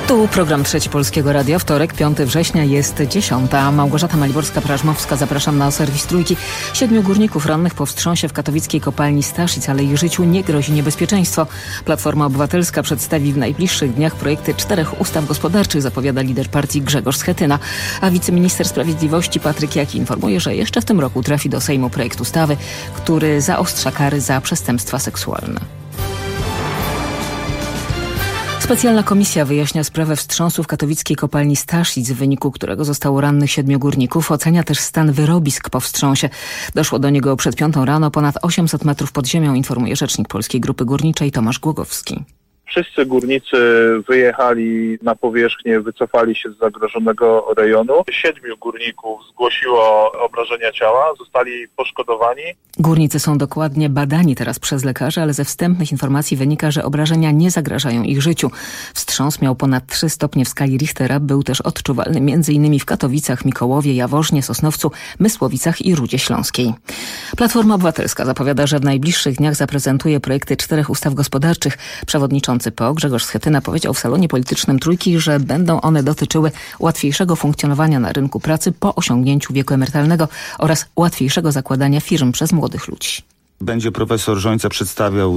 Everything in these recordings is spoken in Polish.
Tu program Trzeci Polskiego Radia. Wtorek, 5 września, jest 10. Małgorzata Maliborska-Prażmowska. Zapraszam na serwis Trójki. 7 górników rannych po wstrząsie w katowickiej kopalni Staszic, ale ich życiu nie grozi niebezpieczeństwo. Platforma Obywatelska przedstawi w najbliższych dniach projekty 4 ustaw gospodarczych, zapowiada lider partii Grzegorz Schetyna. A wiceminister sprawiedliwości Patryk Jaki informuje, że jeszcze w tym roku trafi do Sejmu projekt ustawy, który zaostrza kary za przestępstwa seksualne. Specjalna komisja wyjaśnia sprawę wstrząsu w katowickiej kopalni Staszic, w wyniku którego zostało rannych 7 górników. Ocenia też stan wyrobisk po wstrząsie. Doszło do niego przed 5 rano, ponad 800 metrów pod ziemią, informuje rzecznik Polskiej Grupy Górniczej Tomasz Głogowski. Wszyscy górnicy wyjechali na powierzchnię, wycofali się z zagrożonego rejonu. 7 górników zgłosiło obrażenia ciała, zostali poszkodowani. Górnicy są dokładnie badani teraz przez lekarzy, ale ze wstępnych informacji wynika, że obrażenia nie zagrażają ich życiu. Wstrząs miał ponad 3 stopnie w skali Richtera. Był też odczuwalny m.in. w Katowicach, Mikołowie, Jaworznie, Sosnowcu, Mysłowicach i Rudzie Śląskiej. Platforma Obywatelska zapowiada, że w najbliższych dniach zaprezentuje projekty 4 ustaw gospodarczych. Przewodniczący PO Grzegorz Schetyna powiedział w salonie politycznym Trójki, że będą one dotyczyły łatwiejszego funkcjonowania na rynku pracy po osiągnięciu wieku emerytalnego oraz łatwiejszego zakładania firm przez młodych ludzi. Będzie profesor Rzońca przedstawiał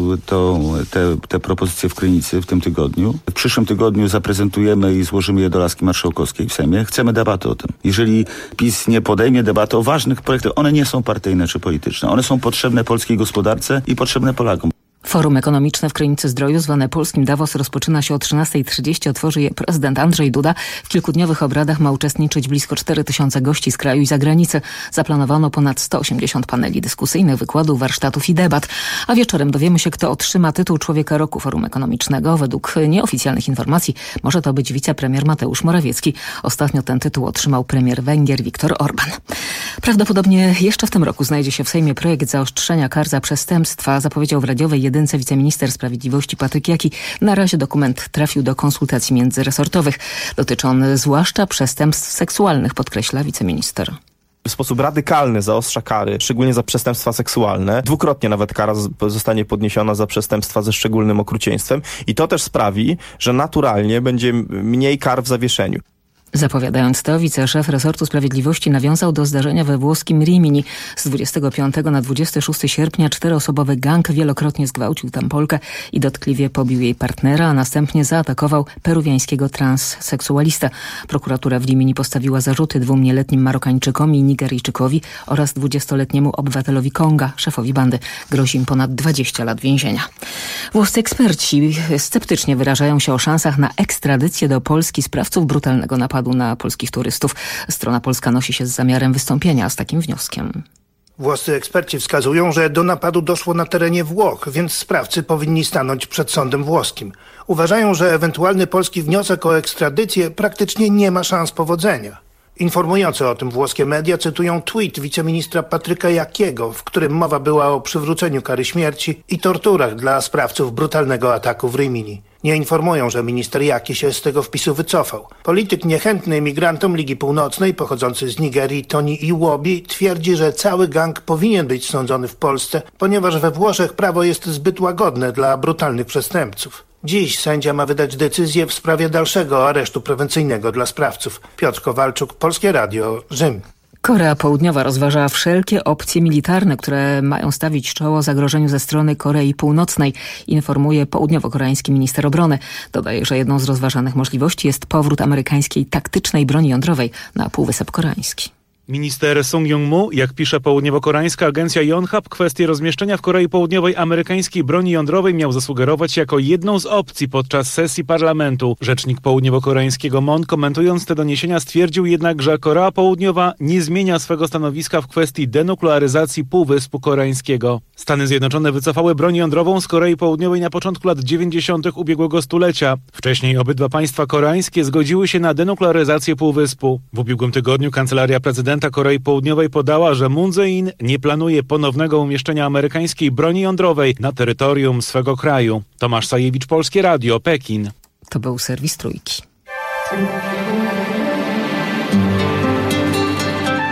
te propozycje w Krynicy w tym tygodniu. W przyszłym tygodniu zaprezentujemy i złożymy je do laski marszałkowskiej w Sejmie. Chcemy debaty o tym. Jeżeli PiS nie podejmie debaty o ważnych projektach, one nie są partyjne czy polityczne. One są potrzebne polskiej gospodarce i potrzebne Polakom. Forum ekonomiczne w Krynicy-Zdroju, zwane polskim Davos, rozpoczyna się o 13:30. Otworzy je prezydent Andrzej Duda. W kilkudniowych obradach ma uczestniczyć blisko 4000 gości z kraju i zagranicy. Zaplanowano ponad 180 paneli dyskusyjnych, wykładów, warsztatów i debat. A wieczorem dowiemy się, kto otrzyma tytuł Człowieka Roku Forum Ekonomicznego. Według nieoficjalnych informacji może to być wicepremier Mateusz Morawiecki. Ostatnio ten tytuł otrzymał premier Węgier Viktor Orban. Prawdopodobnie jeszcze w tym roku znajdzie się w Sejmie projekt zaostrzenia kar za przestępstwa, zapowiedział w radiowej jedynce wiceminister sprawiedliwości Patryk Jaki. Na razie dokument trafił do konsultacji międzyresortowych. Dotyczy on zwłaszcza przestępstw seksualnych, podkreśla wiceminister. W sposób radykalny zaostrza kary, szczególnie za przestępstwa seksualne. 2-krotnie nawet kara zostanie podniesiona za przestępstwa ze szczególnym okrucieństwem. I to też sprawi, że naturalnie będzie mniej kar w zawieszeniu. Zapowiadając to, wiceszef resortu sprawiedliwości nawiązał do zdarzenia we włoskim Rimini. Z 25 na 26 sierpnia 4-osobowy gang wielokrotnie zgwałcił tam Polkę i dotkliwie pobił jej partnera, a następnie zaatakował peruwiańskiego transseksualistę. Prokuratura w Rimini postawiła zarzuty 2 nieletnim Marokańczykom i Nigeryjczykowi oraz 20-letniemu obywatelowi Konga, szefowi bandy. Grozi im ponad 20 lat więzienia. Włoscy eksperci sceptycznie wyrażają się o szansach na ekstradycję do Polski sprawców brutalnego napadu na polskich turystów. Strona polska nosi się z zamiarem wystąpienia z takim wnioskiem. Włoscy eksperci wskazują, że do napadu doszło na terenie Włoch, więc sprawcy powinni stanąć przed sądem włoskim. Uważają, że ewentualny polski wniosek o ekstradycję praktycznie nie ma szans powodzenia. Informujące o tym włoskie media cytują tweet wiceministra Patryka Jakiego, w którym mowa była o przywróceniu kary śmierci i torturach dla sprawców brutalnego ataku w Rimini. Nie informują, że minister Jaki się z tego wpisu wycofał. Polityk niechętny emigrantom Ligi Północnej, pochodzący z Nigerii, Toni Iwobi, twierdzi, że cały gang powinien być sądzony w Polsce, ponieważ we Włoszech prawo jest zbyt łagodne dla brutalnych przestępców. Dziś sędzia ma wydać decyzję w sprawie dalszego aresztu prewencyjnego dla sprawców. Piotr Kowalczuk, Polskie Radio, Rzym. Korea Południowa rozważa wszelkie opcje militarne, które mają stawić czoło zagrożeniu ze strony Korei Północnej, informuje południowo-koreański minister obrony. Dodaje, że jedną z rozważanych możliwości jest powrót amerykańskiej taktycznej broni jądrowej na Półwysep Koreański. Minister Sung Jung-mu, jak pisze południowo-koreańska agencja Yonhap, kwestię rozmieszczenia w Korei Południowej amerykańskiej broni jądrowej miał zasugerować jako jedną z opcji podczas sesji parlamentu. Rzecznik południowo-koreańskiego MON, komentując te doniesienia, stwierdził jednak, że Korea Południowa nie zmienia swego stanowiska w kwestii denuklearyzacji Półwyspu Koreańskiego. Stany Zjednoczone wycofały broń jądrową z Korei Południowej na początku lat 90. ubiegłego stulecia. Wcześniej obydwa państwa koreańskie zgodziły się na denuklearyzację Półwyspu. W ubiegłym tygodniu kancelaria prezydenta Korei Południowej podała, że Moon Jae-in nie planuje ponownego umieszczenia amerykańskiej broni jądrowej na terytorium swego kraju. Tomasz Sajewicz, Polskie Radio, Pekin. To był serwis Trójki.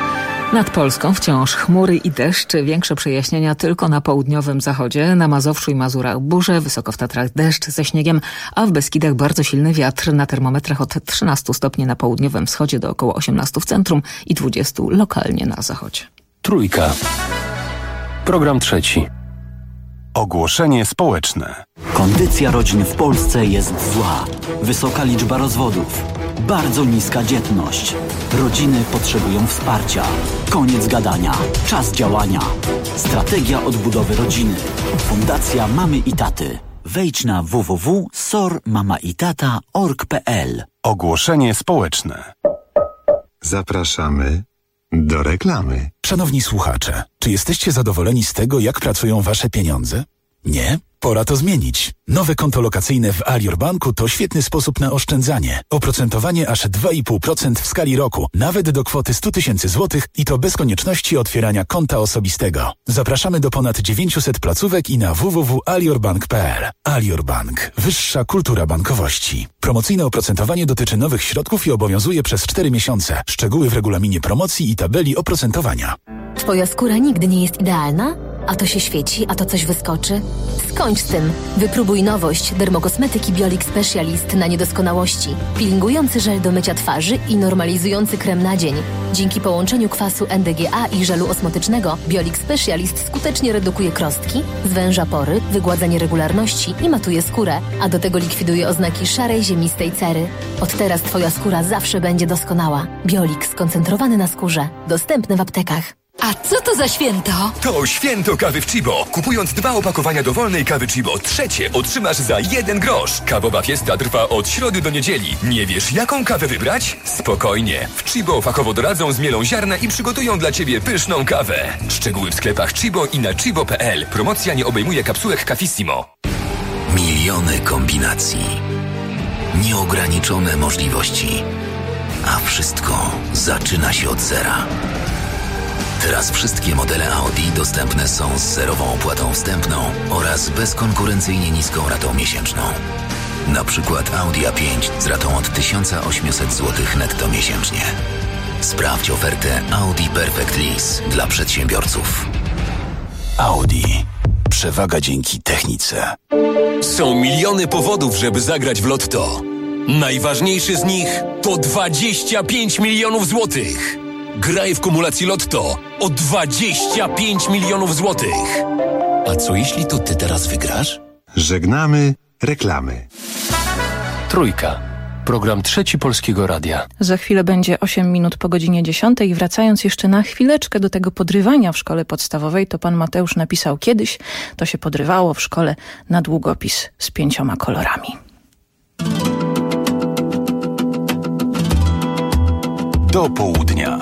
Nad Polską wciąż chmury i deszcz, większe przejaśnienia tylko na południowym zachodzie, na Mazowszu i Mazurach burze, wysoko w Tatrach deszcz ze śniegiem, a w Beskidach bardzo silny wiatr, na termometrach od 13 stopni na południowym wschodzie do około 18 w centrum i 20 lokalnie na zachodzie. Trójka. Program trzeci. Ogłoszenie społeczne. Kondycja rodzin w Polsce jest zła. Wysoka liczba rozwodów. Bardzo niska dzietność. Rodziny potrzebują wsparcia. Koniec gadania. Czas działania. Strategia odbudowy rodziny. Fundacja Mamy i Taty. Wejdź na www.sormamaitata.org.pl. Ogłoszenie społeczne. Zapraszamy do reklamy. Szanowni słuchacze, czy jesteście zadowoleni z tego, jak pracują wasze pieniądze? Nie? Pora to zmienić. Nowe konto lokacyjne w Alior Banku to świetny sposób na oszczędzanie. Oprocentowanie aż 2,5% w skali roku, nawet do kwoty 100 000 złotych i to bez konieczności otwierania konta osobistego. Zapraszamy do ponad 900 placówek i na www.aliorbank.pl. Alior Bank. Wyższa kultura bankowości. Promocyjne oprocentowanie dotyczy nowych środków i obowiązuje przez 4 miesiące. Szczegóły w regulaminie promocji i tabeli oprocentowania. Twoja skóra nigdy nie jest idealna? A to się świeci, a to coś wyskoczy? Skończ z tym. Wypróbuj nowość dermokosmetyki Biolix Specialist na niedoskonałości. Peelingujący żel do mycia twarzy i normalizujący krem na dzień. Dzięki połączeniu kwasu NDGA i żelu osmotycznego Biolix Specialist skutecznie redukuje krostki, zwęża pory, wygładza nieregularności i matuje skórę, a do tego likwiduje oznaki szarej, ziemistej cery. Od teraz Twoja skóra zawsze będzie doskonała. Biolix skoncentrowany na skórze. Dostępny w aptekach. A co to za święto? To święto kawy w Chibo. Kupując 2 opakowania dowolnej kawy Chibo, trzecie otrzymasz za 1 grosz. Kawowa fiesta trwa od środy do niedzieli. Nie wiesz, jaką kawę wybrać? Spokojnie. W Chibo fachowo doradzą, zmielą ziarna i przygotują dla Ciebie pyszną kawę. Szczegóły w sklepach Chibo i na chibo.pl. Promocja nie obejmuje kapsułek Cafissimo. Miliony kombinacji. Nieograniczone możliwości. A wszystko zaczyna się od zera. Teraz wszystkie modele Audi dostępne są z zerową opłatą wstępną oraz bezkonkurencyjnie niską ratą miesięczną. Na przykład Audi A5 z ratą od 1800 zł netto miesięcznie. Sprawdź ofertę Audi Perfect Lease dla przedsiębiorców. Audi. Przewaga dzięki technice. Są miliony powodów, żeby zagrać w Lotto. Najważniejszy z nich to 25 milionów złotych. Graj w kumulacji Lotto o 25 milionów złotych. A co jeśli to ty teraz wygrasz? Żegnamy reklamy. Trójka. Program trzeci Polskiego Radia. Za chwilę będzie 8 minut po godzinie 10. Wracając jeszcze na chwileczkę do tego podrywania w szkole podstawowej, to pan Mateusz napisał kiedyś, to się podrywało w szkole na długopis z 5 kolorami. Do południa.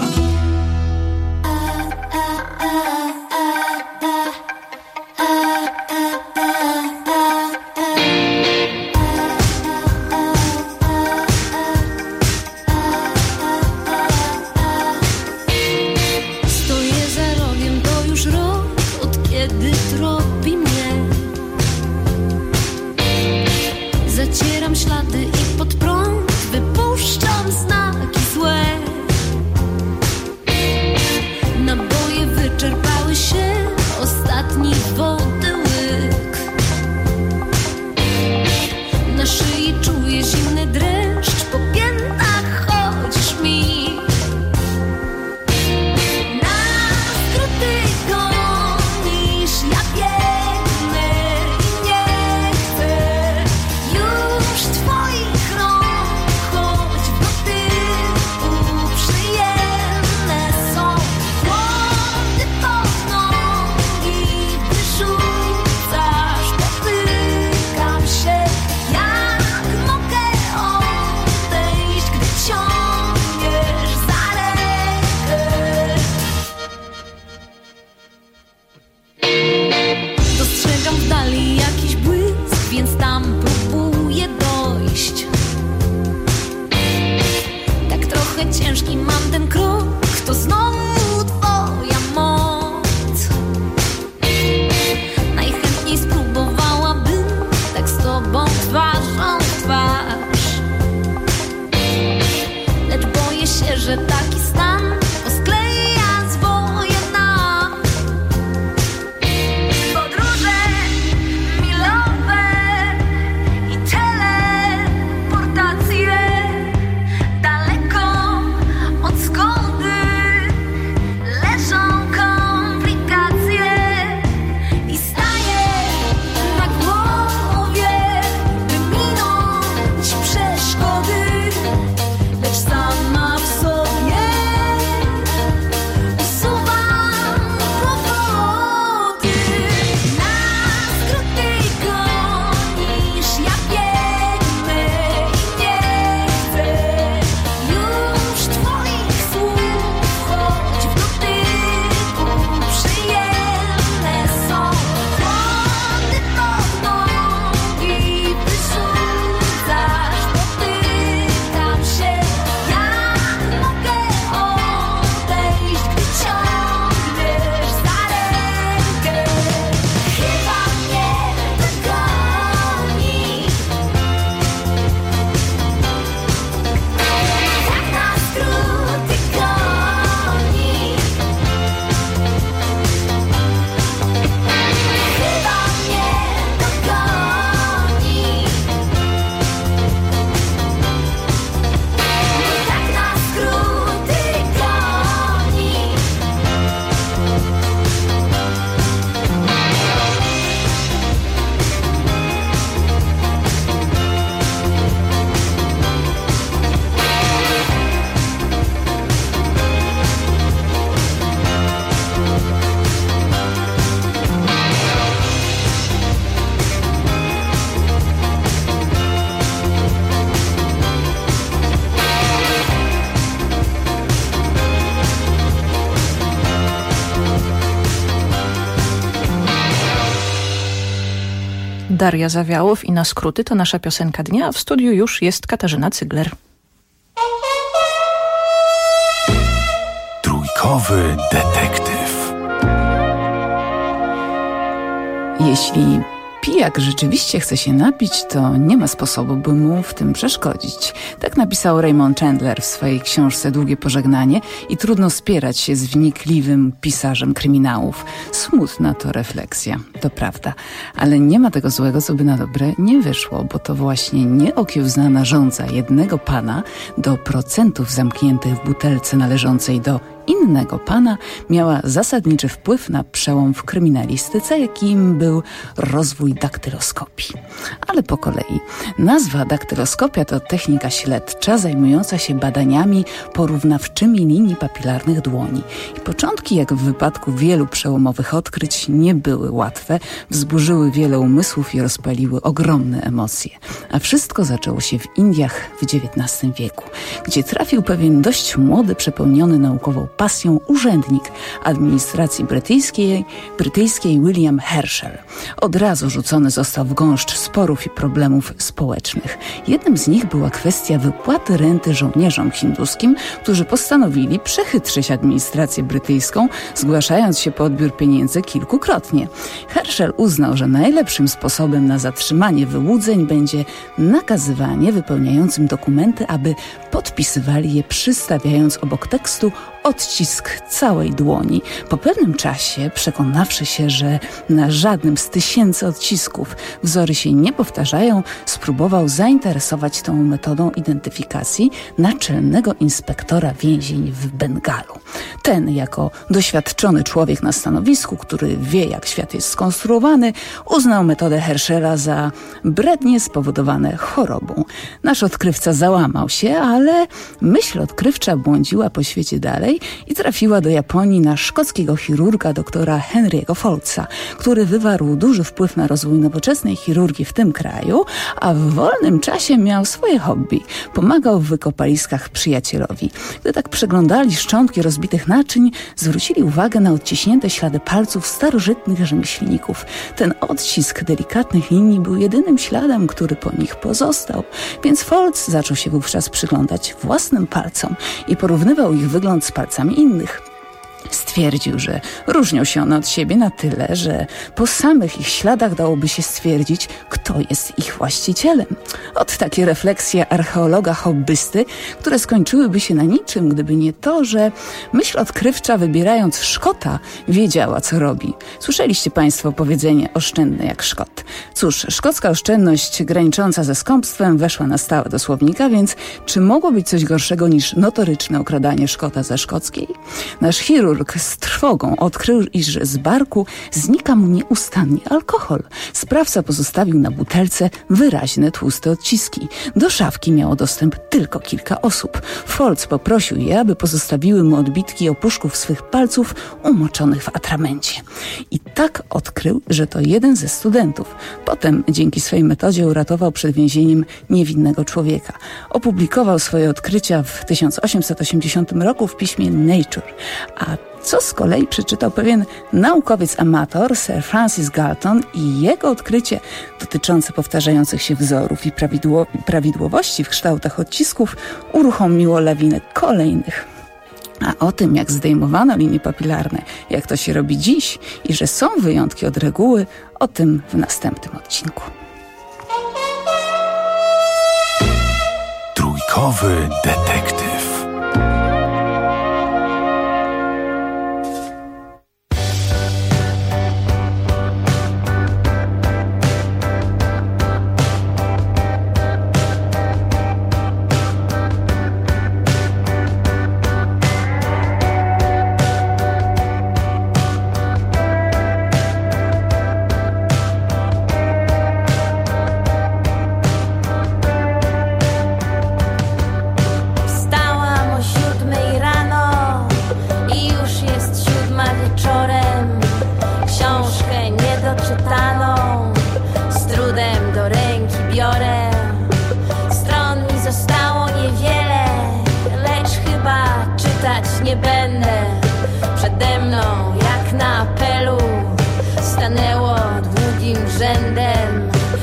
Stoję za rogiem, to już rok, od kiedy tropi mnie. Zacieram ślady i pod prąd wypuszczam znaki złe. Naboje wyczerpały się, ostatni wody łyk. Na szyi czuję zimny dreszcz, po piętach chodzisz mi. Na skróty gonisz, ja biegnę i nie chcę już twoich Daria Zawiałow i Na skróty to nasza piosenka dnia, a w studiu już jest Katarzyna Cygler. Trójkowy detektyw. Jeśli pijak rzeczywiście chce się napić, to nie ma sposobu, by mu w tym przeszkodzić. Tak napisał Raymond Chandler w swojej książce Długie pożegnanie i trudno spierać się z wnikliwym pisarzem kryminałów. Smutna to refleksja, to ale nie ma tego złego, co by na dobre nie wyszło, bo to właśnie nieokiełznana żądza jednego pana do procentów zamkniętych w butelce należącej do innego pana miała zasadniczy wpływ na przełom w kryminalistyce, jakim był rozwój daktyloskopii. Ale po kolei. Nazwa daktyloskopia to technika śledcza zajmująca się badaniami porównawczymi linii papilarnych dłoni. I początki, jak w wypadku wielu przełomowych odkryć, nie były łatwe, wzburzyły wiele umysłów i rozpaliły ogromne emocje. A wszystko zaczęło się w Indiach w XIX wieku, gdzie trafił pewien dość młody, przepełniony naukową pasją urzędnik administracji brytyjskiej William Herschel. Od razu rzucony został w gąszcz sporów i problemów społecznych. Jednym z nich była kwestia wypłaty renty żołnierzom hinduskim, którzy postanowili przechytrzyć administrację brytyjską, zgłaszając się po odbiór pieniędzy kilkukrotnie. Herschel uznał, że najlepszym sposobem na zatrzymanie wyłudzeń będzie nakazywanie wypełniającym dokumenty, aby podpisywali je, przystawiając obok tekstu odcisk całej dłoni. Po pewnym czasie, przekonawszy się, że na żadnym z tysięcy odcisków wzory się nie powtarzają, spróbował zainteresować tą metodą identyfikacji naczelnego inspektora więzień w Bengalu. Ten, jako doświadczony człowiek na stanowisku, który wie, jak świat jest skonstruowany, uznał metodę Herschela za brednie spowodowane chorobą. Nasz odkrywca załamał się, ale myśl odkrywcza błądziła po świecie dalej i trafiła do Japonii na szkockiego chirurga doktora Henry'ego Foltza, który wywarł duży wpływ na rozwój nowoczesnej chirurgii w tym kraju, a w wolnym czasie miał swoje hobby. Pomagał w wykopaliskach przyjacielowi. Gdy tak przeglądali szczątki rozbitych naczyń, zwrócili uwagę na odciśnięte ślady palców starożytnych rzemieślników. Ten odcisk delikatnych linii był jedynym śladem, który po nich pozostał, więc Foltz zaczął się wówczas przyglądać własnym palcom i porównywał ich wygląd z palcami innych. Stwierdził, że różnią się one od siebie na tyle, że po samych ich śladach dałoby się stwierdzić, kto jest ich właścicielem. Ot takie refleksje archeologa hobbysty, które skończyłyby się na niczym, gdyby nie to, że myśl odkrywcza, wybierając Szkota, wiedziała, co robi. Słyszeliście Państwo powiedzenie oszczędny jak Szkot. Cóż, szkocka oszczędność granicząca ze skąpstwem weszła na stałe do słownika, więc czy mogło być coś gorszego niż notoryczne okradanie Szkota ze szkockiej? Nasz chirurg z trwogą odkrył, iż z barku znika mu nieustannie alkohol. Sprawca pozostawił na butelce wyraźne tłuste odciski. Do szafki miało dostęp tylko kilka osób. Foltz poprosił je, aby pozostawiły mu odbitki opuszków swych palców umoczonych w atramencie. I tak odkrył, że to jeden ze studentów. Potem dzięki swojej metodzie uratował przed więzieniem niewinnego człowieka. Opublikował swoje odkrycia w 1880 roku w piśmie Nature, a co z kolei przeczytał pewien naukowiec amator, Sir Francis Galton, i jego odkrycie dotyczące powtarzających się wzorów i prawidłowości w kształtach odcisków uruchomiło lawinę kolejnych. A o tym, jak zdejmowano linie papilarne, jak to się robi dziś i że są wyjątki od reguły, o tym w następnym odcinku. Trójkowy detektyw. Nie będę przede mną jak na apelu stanęło długim rzędem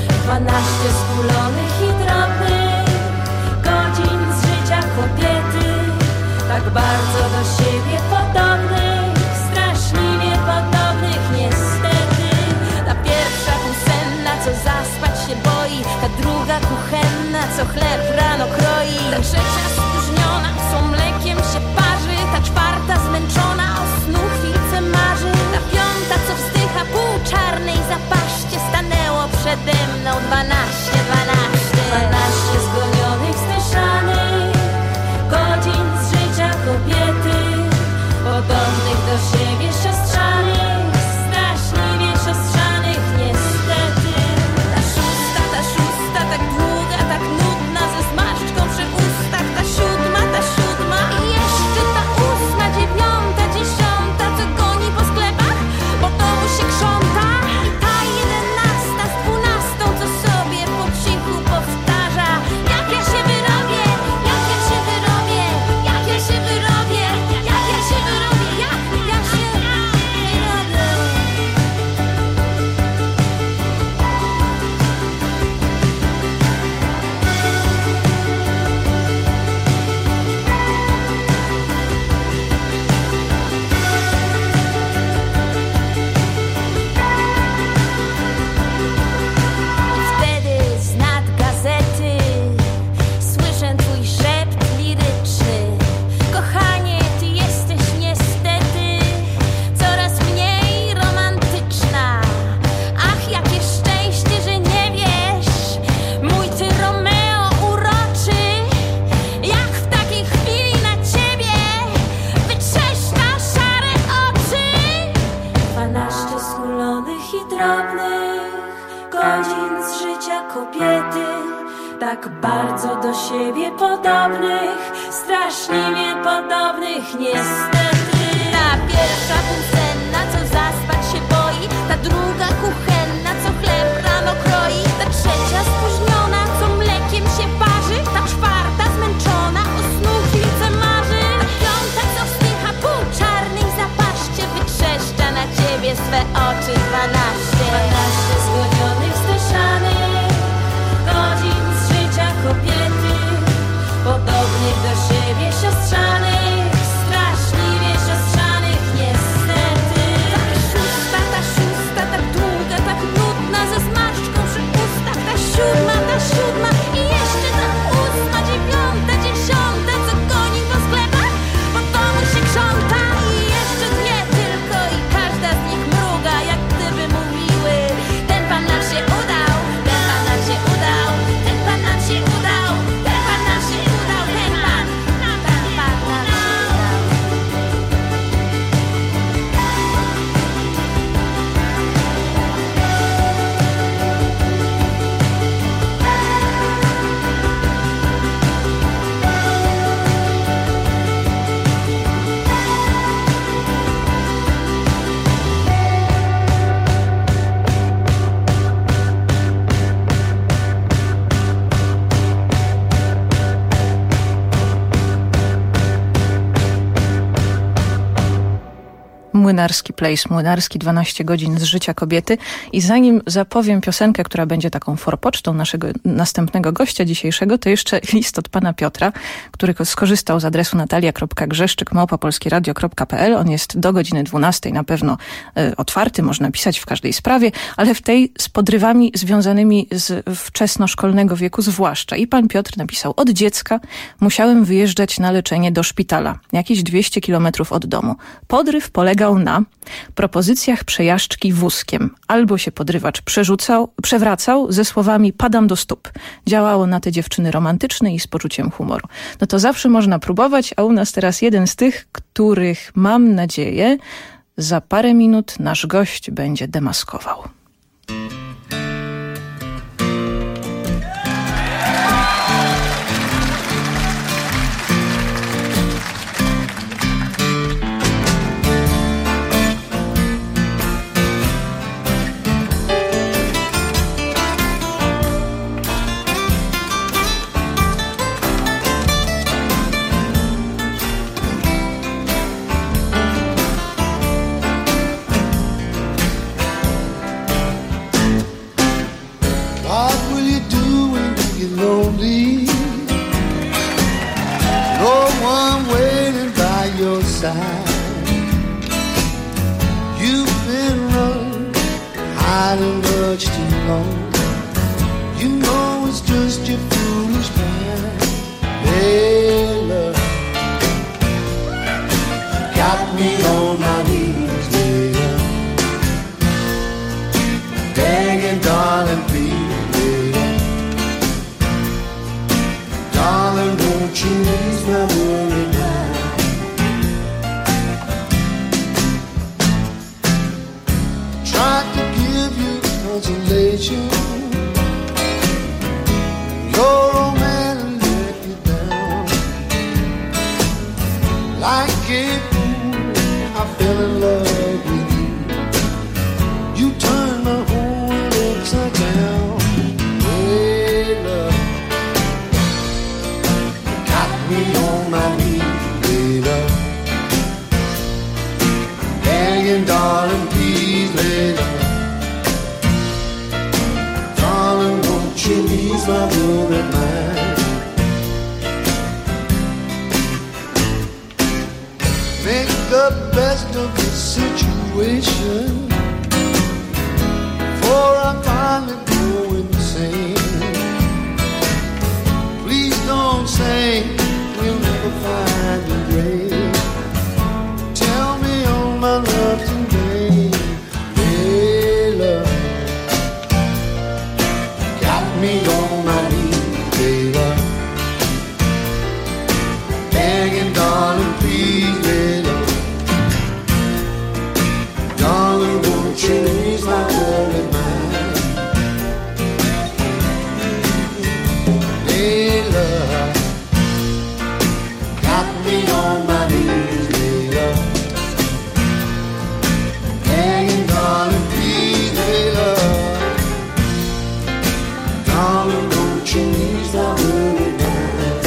skulonych i drobnych godzin z życia kobiety, tak bardzo do siebie podobnych, straszliwie podobnych niestety. Ta pierwsza półsenna, co zaspać się boi, ta druga kuchenna, co chleb rano kroi, ta trzecia spóźniona, co mlekiem się parzy, ta czwarta zmęczona, o snu chwilce marzy, ta piąta, co wzdycha pół czarnej zapaszcie, stanęło przede mną 12 zgonionych, zdeszanych godzin z życia kobiety, podobnych do siebie siostrzanych, straszliwie siostrzanych niestety. Ta szósta, tak długa, tak nudna, ze zmarszczką przy ustach, ta siódma i jeszcze ta ósma, dziewiąta, dziesiąta, co goni po sklepach, bo domu się krząta, i ta 11 z 12, co sobie po cichu powtarza: jak ja się wyrobię, jak ja się wyrobię, jak ja się wyrobię, jak ja się wyrobię, jak ja się wyrobię. Wtedy z nad gazety słyszę twój szept liryczny: kochanie, ty jesteś niestety coraz mniej romantyczna. Ach, jakie szczęście, że nie wiesz, mój ty Romeo uroczy, jak w takiej chwili na ciebie wytrzeszcza szare oczy. 12 skulonych i drobnych godzin z życia kobiety, tak bardzo do siebie podobnych, straszliwie podobnych niestety. Ta pierwsza półsenna, co zaspać się boi, ta druga kuchenna, co chleb rano kroi, ta trzecia spóźniona, co mlekiem się parzy, ta czwarta zmęczona, o snu chwilce marzy, ta piąta, co wzdycha pół czarnej zapaszcie, wytrzeszcza na ciebie swe oczy. 12 zgonionych, zdeszanych godzin z życia kobiety, podobnych do siebie siostrzanych, straszliwie siostrzanych niestety. Ta szósta, tak długa, tak nudna, ze zmarszczką przy ustach, ta siódma i jeszcze ta ósma, dziewiąta, dziesiąta, co goni po sklepach, bo domu się krząta, i jeszcze dwie tylko, i każda z nich mruga, jak gdyby mówiły: ten pan nam się udał, ten pan nam się udał, ten pan nam się udał, ten pan nam się udał, ten pan nam się udał. Młynarski Place, Młynarski, 12 godzin z życia kobiety. I zanim zapowiem piosenkę, która będzie taką forpocztą naszego następnego gościa dzisiejszego, to jeszcze list od pana Piotra, który skorzystał z adresu natalia.grzeszczyk@polskieradio.pl. On jest do godziny 12 na pewno otwarty, można pisać w każdej sprawie, ale w tej z podrywami związanymi z wczesnoszkolnego wieku zwłaszcza. I pan Piotr napisał: od dziecka musiałem wyjeżdżać na leczenie do szpitala, jakieś 200 kilometrów od domu. Podryw polegał na propozycjach przejażdżki wózkiem. Albo się podrywacz przewracał ze słowami: padam do stóp. Działało na te dziewczyny romantyczne i z poczuciem humoru. No to zawsze można próbować, a u nas teraz jeden z tych, których mam nadzieję za parę minut nasz gość będzie demaskował. side. You've been running, hiding much too long. You know it's just your foolish mind. Hey, love, got me on my knees, baby. Begging, darling, please, baby. Darling, won't you ease my worried mind? Tried to give you consolation. Your old man let you down. Like a fool, I fell in love with you. You turned my whole world upside down. Hey, love, got me on my knees, baby. Begging, darling, please, baby. Darling, won't you ease my worried mind? Make the best of the situation, before I finally go insane. Please don't say we'll never find a grave. Tell me all my love's in vain. Hey, love, got me on my knees, baby. Begging, darling, please, baby. Darling, won't you ease my worried mind? Hey, love, got me on my knees, baby. Begging, darling, please, baby. Darling, won't you ease my worried mind?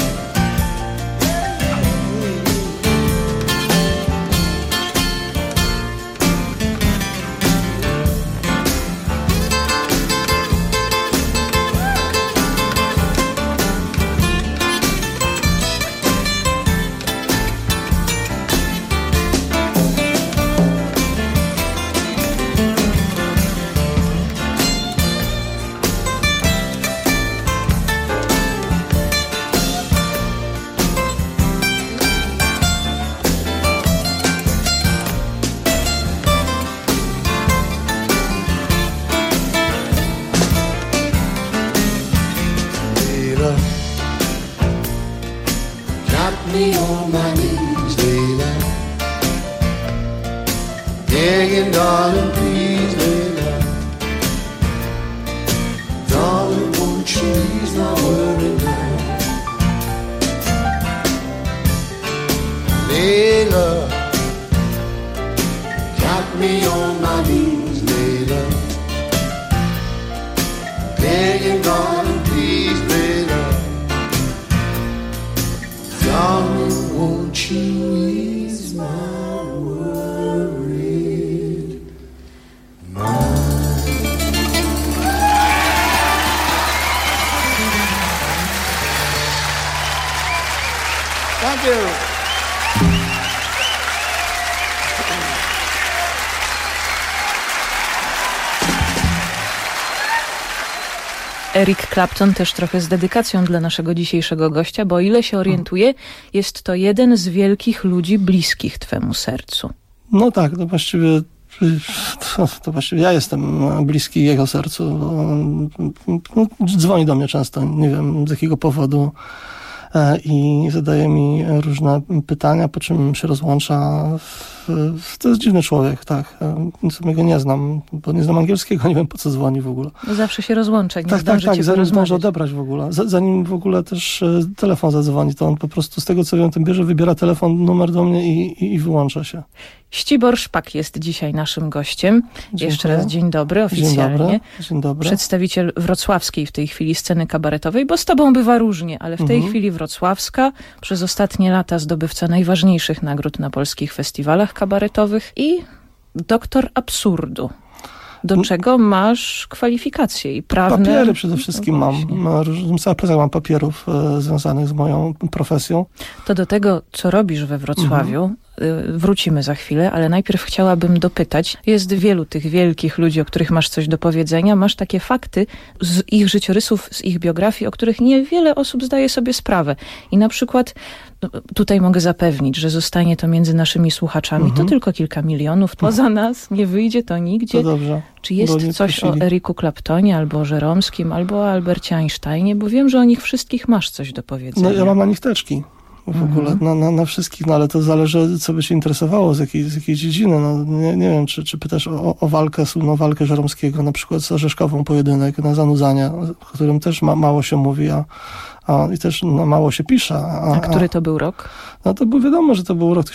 Got me on my knees, baby. Begging, darling, please, baby. Darling, won't you ease my worried mind? Layla, got me on my knees, Layla. Begging, darling, please, baby. Darling, won't you ease my worried mind? Thank you. Eric Clapton też trochę z dedykacją dla naszego dzisiejszego gościa, bo o ile się orientuję, jest to jeden z wielkich ludzi bliskich twemu sercu. No tak, to właściwie ja jestem bliski jego sercu. Dzwoni do mnie często, nie wiem z jakiego powodu, i zadaje mi różne pytania, po czym się rozłącza. To jest dziwny człowiek, tak. Sobie go nie znam, bo nie znam angielskiego, nie wiem po co dzwoni w ogóle. Zawsze się rozłącza, nie Tak, zanim może odebrać w ogóle. Zanim w ogóle też telefon zadzwoni, to on po prostu z tego co wiem, bierze, wybiera telefon, numer do mnie i wyłącza się. Ścibor Szpak jest dzisiaj naszym gościem. Dziękuję. Jeszcze raz dzień dobry, oficjalnie. Dzień dobry. Przedstawiciel wrocławskiej w tej chwili sceny kabaretowej, bo z tobą bywa różnie, ale w tej chwili wrocławska, przez ostatnie lata zdobywca najważniejszych nagród na polskich festiwalach kabaretowych i doktor absurdu. Do czego masz kwalifikacje i prawne? Papiery przede wszystkim mam. Cały plecak mam papierów związanych z moją profesją. To do tego, co robisz we Wrocławiu, wrócimy za chwilę, ale najpierw chciałabym dopytać. Jest wielu tych wielkich ludzi, o których masz coś do powiedzenia. Masz takie fakty z ich życiorysów, z ich biografii, o których niewiele osób zdaje sobie sprawę. I na przykład tutaj mogę zapewnić, że zostanie to między naszymi słuchaczami. To tylko kilka milionów. Poza nas nie wyjdzie to nigdzie. To dobrze. Czy jest coś o Eriku Claptonie, albo o Żeromskim, albo o Albercie Einsteinie? Bo wiem, że o nich wszystkich masz coś do powiedzenia. No ja mam na nich teczki. W ogóle, na wszystkich, no ale to zależy, co by się interesowało, z jakiej dziedziny. No, nie wiem, czy pytasz o walkę, słynną walkę Żeromskiego, na przykład z Orzeszkową pojedynek na zanudzanie, o którym też mało się mówi, i też mało się pisze. A który to był rok? No to było wiadomo, że to był rok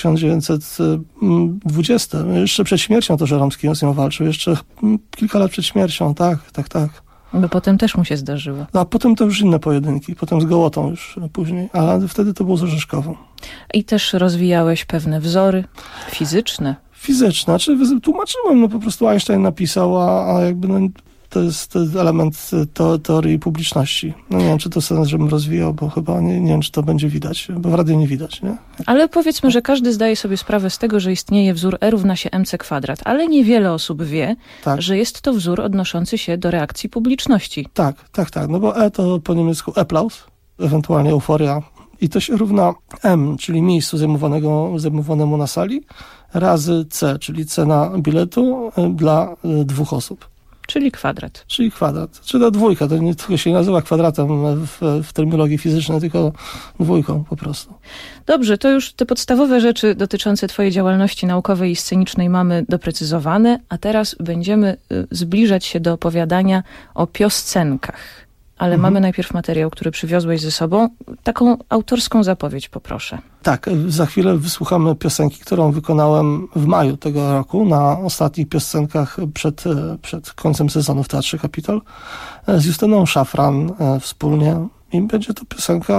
1920. Jeszcze przed śmiercią to Żeromski z nią walczył, jeszcze kilka lat przed śmiercią, tak. Bo potem też mu się zdarzyło. A potem to już inne pojedynki, potem z Gołotą już później, ale wtedy to było z Orzeszkową. I też rozwijałeś pewne wzory fizyczne. Fizyczne, tłumaczyłem, po prostu Einstein napisał, a jakby to jest element teorii publiczności. No nie wiem, czy to sens, żebym rozwijał, bo chyba nie wiem, czy to będzie widać, bo w radiu nie widać, nie? Ale powiedzmy, że każdy zdaje sobie sprawę z tego, że istnieje wzór E równa się mc², ale niewiele osób wie, że jest to wzór odnoszący się do reakcji publiczności. Tak, no bo E to po niemiecku applaus, ewentualnie euforia, i to się równa M, czyli miejscu zajmowanemu na sali, razy C, czyli cena biletu dla 2 osób. Czyli kwadrat. Czy ta dwójka, to nie tylko się nie nazywa kwadratem w terminologii fizycznej, tylko dwójką po prostu. Dobrze, to już te podstawowe rzeczy dotyczące twojej działalności naukowej i scenicznej mamy doprecyzowane, a teraz będziemy zbliżać się do opowiadania o pioscenkach. Ale mamy najpierw materiał, który przywiozłeś ze sobą. Taką autorską zapowiedź poproszę. Tak, za chwilę wysłuchamy piosenki, którą wykonałem w maju tego roku na ostatnich piosenkach przed końcem sezonu w Teatrze Kapitol z Justyną Szafran wspólnie. I będzie to piosenka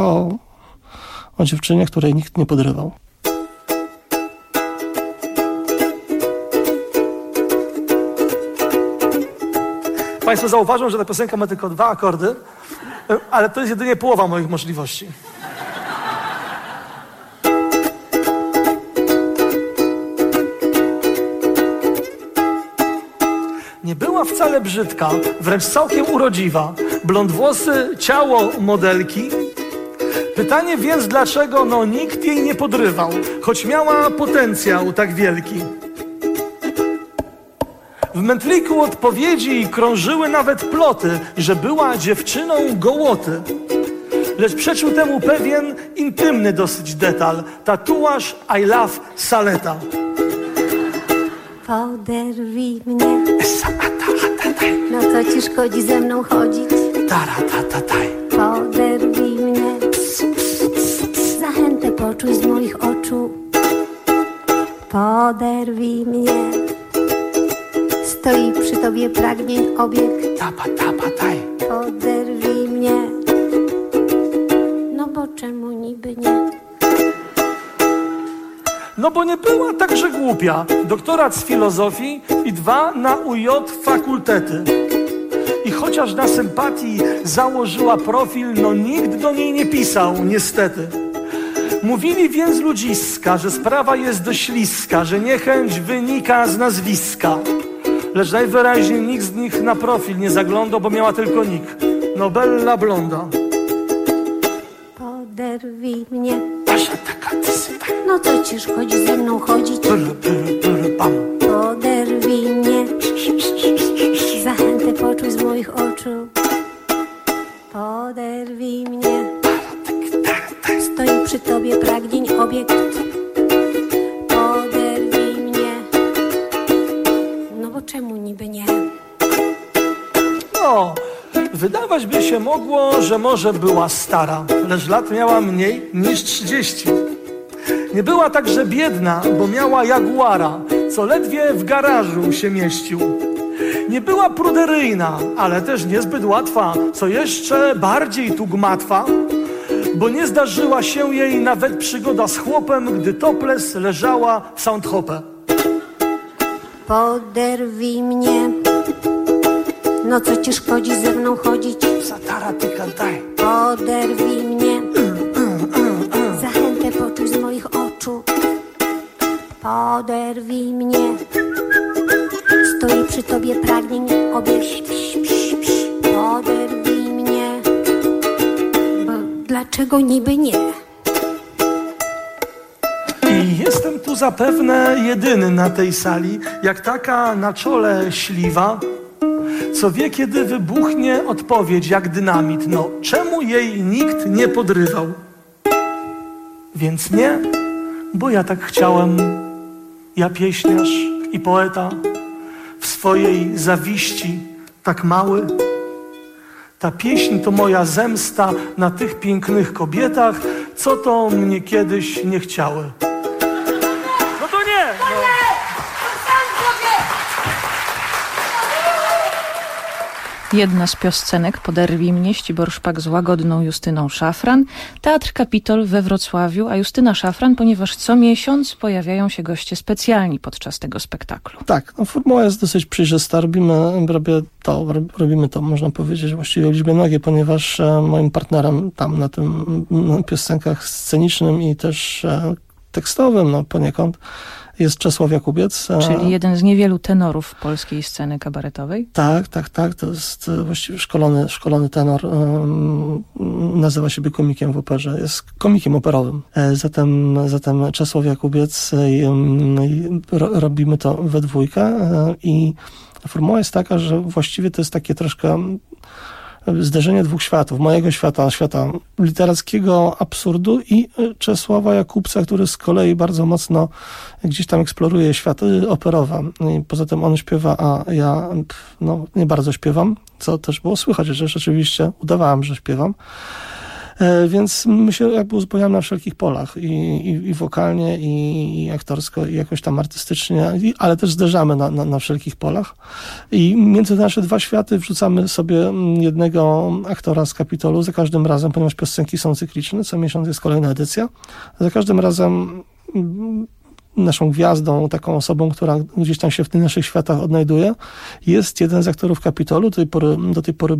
o dziewczynie, której nikt nie podrywał. Państwo zauważą, że ta piosenka ma tylko 2 akordy, ale to jest jedynie połowa moich możliwości. Nie była wcale brzydka, wręcz całkiem urodziwa. Blond włosy, ciało modelki. Pytanie więc dlaczego, nikt jej nie podrywał, choć miała potencjał tak wielki. W mętliku odpowiedzi krążyły nawet ploty, że była dziewczyną gołoty. Lecz przeczył temu pewien intymny dosyć detal. Tatuaż I love Saleta. Poderwij mnie. No co ci szkodzi ze mną chodzić? Poderwij mnie. Zachętę poczuj z moich oczu. Poderwij mnie. Stoi przy tobie pragnień obiekt. Poderwij mnie. No bo czemu niby nie? No bo nie była także głupia. Doktorat z filozofii i 2 na UJ fakultety. I chociaż na sympatii założyła profil, nikt do niej nie pisał, niestety. Mówili więc ludziska, że sprawa jest dość śliska, że niechęć wynika z nazwiska. Lecz najwyraźniej nikt z nich na profil nie zaglądał, bo miała tylko nick. Bella Blonda. Poderwij mnie. No co ci szkodzi ze mną chodzić? Poderwij mnie. Zachętę poczuj z moich oczu. Poderwij mnie. Stoi przy tobie pragnień obiekt. Poderwij mnie. No bo czemu niby nie? Wydawać by się mogło, że może była stara, lecz lat miała mniej niż 30. Nie była także biedna, bo miała jaguara, co ledwie w garażu się mieścił. Nie była pruderyjna, ale też niezbyt łatwa, co jeszcze bardziej tu gmatwa, bo nie zdarzyła się jej nawet przygoda z chłopem, gdy topless leżała w Soundhopę. Poderwij mnie. No co ci szkodzi ze mną chodzić? Poderwij mnie. Zachętę poczuj z moich oczu. Poderwij mnie. Stoi przy tobie pragnień obieść. Poderwij mnie. Bo dlaczego niby nie? I jestem tu zapewne jedyny na tej sali, jak taka na czole śliwa, co wie, kiedy wybuchnie odpowiedź jak dynamit. No, czemu jej nikt nie podrywał? Więc nie, bo ja tak chciałem. Ja pieśniarz i poeta, w swojej zawiści tak mały. Ta pieśń to moja zemsta na tych pięknych kobietach, co to mnie kiedyś nie chciały. No to nie! No. Jedna z piosenek Poderwij mnie, Ścibor Szpak z łagodną Justyną Szafran. Teatr Kapitol we Wrocławiu, a Justyna Szafran, ponieważ co miesiąc pojawiają się goście specjalni podczas tego spektaklu. Tak, no formuła jest dosyć przejrzysta. Robimy to, można powiedzieć, właściwie o liczbie nogiej, ponieważ moim partnerem tam na tym piosenkach scenicznym i też tekstowym, no poniekąd, jest Czesław Jakubiec. Czyli jeden z niewielu tenorów polskiej sceny kabaretowej? Tak. To jest właściwie szkolony tenor. Nazywa siebie komikiem w operze. Jest komikiem operowym. Zatem Czesław Jakubiec. Robimy to we dwójkę i formuła jest taka, że właściwie to jest takie troszkę zderzenie dwóch światów. Mojego świata literackiego absurdu i Czesława Jakubca, który z kolei bardzo mocno gdzieś tam eksploruje świat operowy. I poza tym on śpiewa, a ja nie bardzo śpiewam, co też było słychać, że rzeczywiście udawałem, że śpiewam. Więc my się jakby uzupełniamy na wszelkich polach i wokalnie, i aktorsko, i jakoś tam artystycznie, ale też zderzamy na wszelkich polach. I między nasze dwa światy wrzucamy sobie jednego aktora z Kapitolu za każdym razem, ponieważ piosenki są cykliczne, co miesiąc jest kolejna edycja. Za każdym razem naszą gwiazdą, taką osobą, która gdzieś tam się w tych naszych światach odnajduje, jest jeden z aktorów Kapitolu. Do tej pory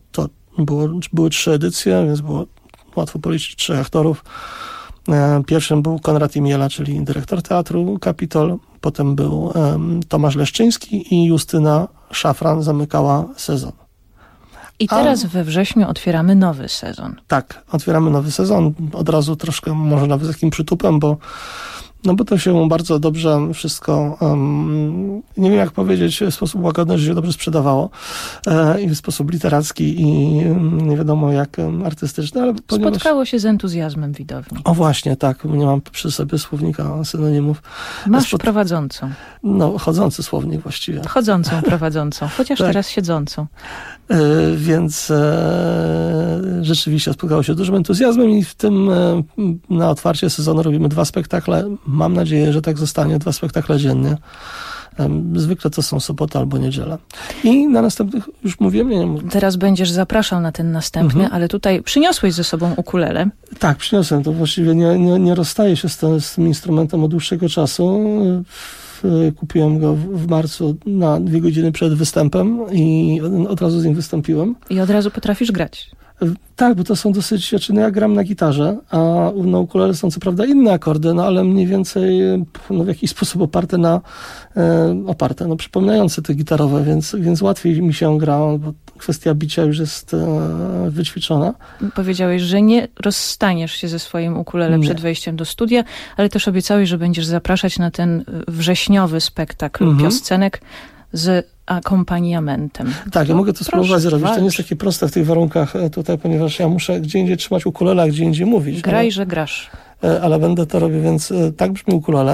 były 3 edycje, więc było łatwo policzyć 3 aktorów. Pierwszym był Konrad Imiela, czyli dyrektor teatru Kapitol. Potem był Tomasz Leszczyński i Justyna Szafran zamykała sezon. I teraz we wrześniu otwieramy nowy sezon. Tak, otwieramy nowy sezon. Od razu troszkę, może nawet z takim przytupem, bo to się bardzo dobrze wszystko, nie wiem jak powiedzieć, w sposób łagodny, że się dobrze sprzedawało i w sposób literacki i nie wiadomo jak artystyczny, ale spotkało się z entuzjazmem widowni. O właśnie, tak, nie mam przy sobie słownika synonimów. Masz prowadzącą. No, chodzący słownik właściwie. Chodzącą prowadzącą, chociaż tak. Teraz siedzącą. Więc rzeczywiście spotkało się dużym entuzjazmem i w tym na otwarcie sezonu robimy 2 spektakle. Mam nadzieję, że tak zostanie, 2 spektakle dziennie. Zwykle to są sobota albo niedziela. I na następnych, już mówiłem, nie mówię. Teraz będziesz zapraszał na ten następny, ale tutaj przyniosłeś ze sobą ukulele. Tak, przyniosłem. To właściwie nie rozstaję się z tym instrumentem od dłuższego czasu. Kupiłem go w marcu na 2 godziny przed występem i od razu z nim wystąpiłem. I od razu potrafisz grać. Tak, bo to są dosyć rzeczy, ja gram na gitarze, a na ukulele są co prawda inne akordy, ale mniej więcej w jakiś sposób oparte, przypominające te gitarowe, więc łatwiej mi się gra, bo kwestia bicia już jest wyćwiczona. Powiedziałeś, że nie rozstaniesz się ze swoim ukulele przed wejściem do studia, ale też obiecałeś, że będziesz zapraszać na ten wrześniowy spektakl piosenek z akompaniamentem. Tak, ja mogę to spróbować zrobić. To nie jest takie proste w tych warunkach tutaj, ponieważ ja muszę gdzie indziej trzymać ukulele, a gdzie indziej mówić. Graj, że grasz. Ale będę to robił, więc tak brzmi ukulele.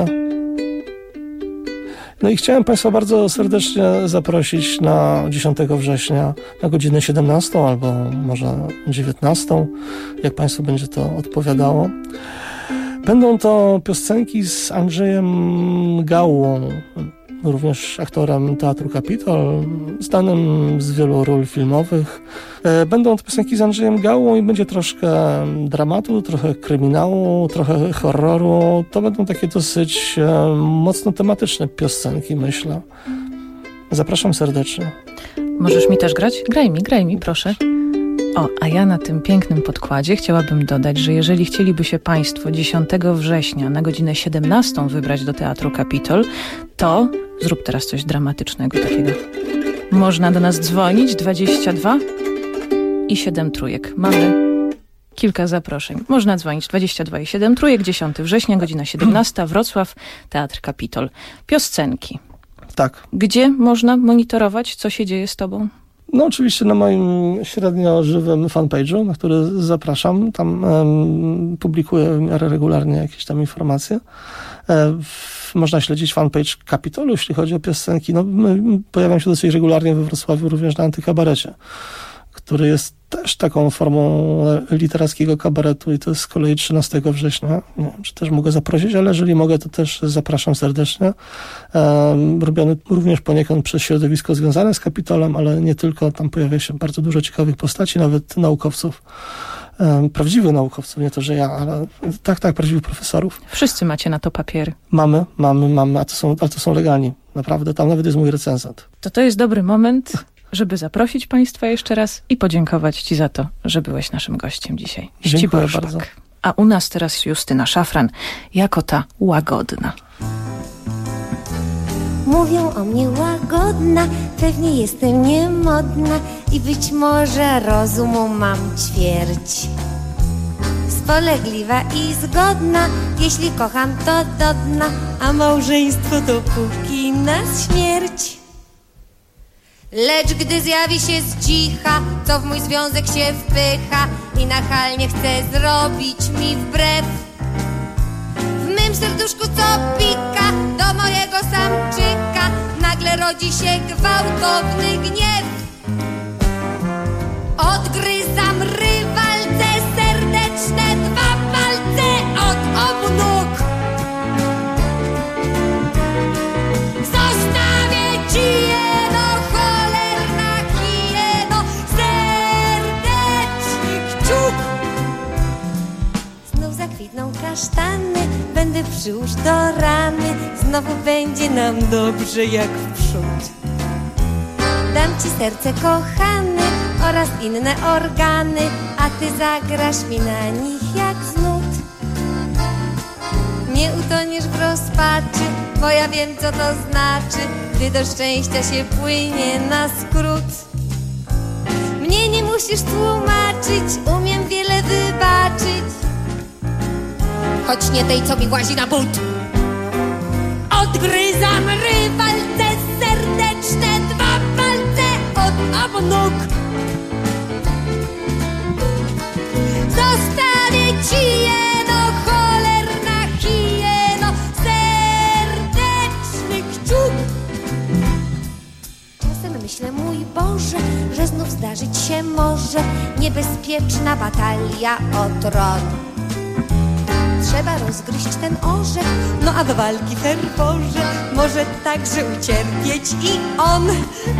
No i chciałem Państwa bardzo serdecznie zaprosić na 10 września na godzinę 17 albo może 19, jak Państwu będzie to odpowiadało. Będą to piosenki z Andrzejem Gałą, również aktorem Teatru Kapitol, znanym z wielu ról filmowych. Będą to piosenki z Andrzejem Gałą i będzie troszkę dramatu, trochę kryminału, trochę horroru. To będą takie dosyć mocno tematyczne piosenki, myślę. Zapraszam serdecznie. Możesz mi też grać? Graj mi, proszę. O, a ja na tym pięknym podkładzie chciałabym dodać, że jeżeli chcieliby się Państwo 10 września na godzinę 17 wybrać do Teatru Kapitol, to zrób teraz coś dramatycznego takiego. Można do nas dzwonić 22 i 7 trójek. Mamy kilka zaproszeń. Można dzwonić 22 i 7 trójek, 10 września, godzina 17, Wrocław, Teatr Kapitol. Piosenki. Tak. Gdzie można monitorować, co się dzieje z tobą? No oczywiście na moim średnio żywym fanpage'u, na który zapraszam. Tam publikuję w miarę regularnie jakieś tam informacje. Można śledzić fanpage Kapitolu, jeśli chodzi o piosenki. No, pojawiam się dosyć regularnie we Wrocławiu, również na Antykabarecie, który jest też taką formą literackiego kabaretu i to jest z kolei 13 września. Nie wiem, czy też mogę zaprosić, ale jeżeli mogę, to też zapraszam serdecznie. Robiony również poniekąd przez środowisko związane z Kapitolem, ale nie tylko. Tam pojawia się bardzo dużo ciekawych postaci, nawet naukowców. Prawdziwych naukowców, nie to, że ja, ale tak, prawdziwych profesorów. Wszyscy macie na to papiery. Mamy, a to są legalni. Naprawdę, tam nawet jest mój recenzent. To jest dobry moment, żeby zaprosić Państwa jeszcze raz i podziękować Ci za to, że byłeś naszym gościem dzisiaj. Dziękuję bardzo. A u nas teraz Justyna Szafran, jako ta łagodna. Mówią o mnie łagodna, pewnie jestem niemodna i być może rozumu mam ćwierć. Spolegliwa i zgodna, jeśli kocham to do dna, a małżeństwo dopóki nas śmierć. Lecz gdy zjawi się z cicha, co w mój związek się wpycha i nachalnie chce zrobić mi wbrew, w mym serduszku co pika do mojego samczyka, nagle rodzi się gwałtowny gniew. Odgryzam rywalce serdeczne, dwa palce od obu nóg. Zostawię ci jeno, cholerna hieno, serdeczny kciuk. Znów zakwitną kasztany, będę przyłóż do rany, znowu będzie nam dobrze jak w przód. Dam ci serce kochany oraz inne organy, a ty zagrasz mi na nich jak z nut. Nie utoniesz w rozpaczy, bo ja wiem co to znaczy, gdy do szczęścia się płynie na skrót. Mnie nie musisz tłumaczyć, umiem wiele wybaczyć, choć nie tej co mi łazi na but. Odgryzam rywalce serdeczne, dwa palce od obu nóg. Zostawię ci jeno, cholerna hieno, serdeczny kciuk. Czasem myślę, mój Boże, że znów zdarzyć się może niebezpieczna batalia o tron. Trzeba rozgryźć ten orzech, no a do walki ferworze może także ucierpieć i on.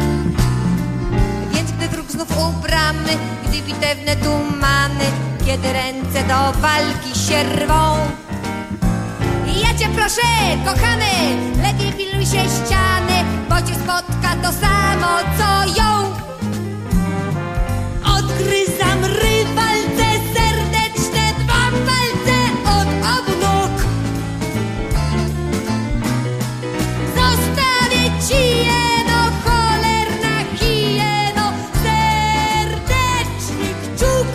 Więc gdy wróg znów u bramy, gdy bitewne tumany, kiedy ręce do walki się rwą, ja cię proszę, kochany, lepiej pilnuj się ściany, bo cię spotka to samo co ją. Odgryzam rywalce serdeczne, dwa palce od obu nóg. Zostawię ci jeno, cholerna hieno, serdeczny kciuk.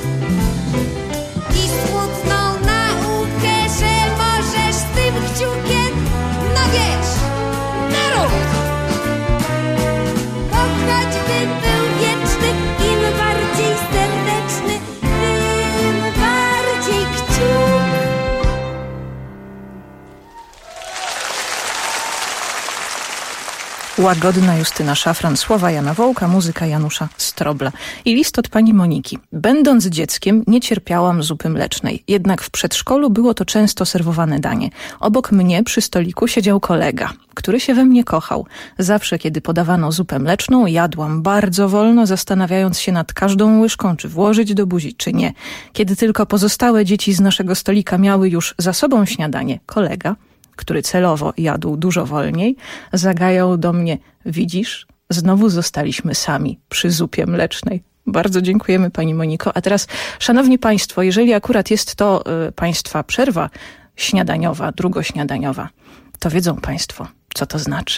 I smutną naukę, że możesz z tym kciukiem, no wiesz, na rób. Bo choćby był wieczny, im bardziej serdeczny, tym bardziej kciuk. Łagodna Justyna Szafran, słowa Jana Wołka, muzyka Janusza Strobla. I list od pani Moniki. Będąc dzieckiem nie cierpiałam zupy mlecznej, jednak w przedszkolu było to często serwowane danie. Obok mnie przy stoliku siedział kolega, który się we mnie kochał. Zawsze, kiedy podawano zupę mleczną, jadłam bardzo wolno, zastanawiając się nad każdą łyżką, czy włożyć do buzi, czy nie. Kiedy tylko pozostałe dzieci z naszego stolika miały już za sobą śniadanie, kolega, który celowo jadł dużo wolniej, zagajał do mnie: widzisz, znowu zostaliśmy sami przy zupie mlecznej. Bardzo dziękujemy pani Moniko. A teraz, szanowni państwo, jeżeli akurat jest to państwa przerwa śniadaniowa, drugośniadaniowa, to wiedzą państwo, co to znaczy.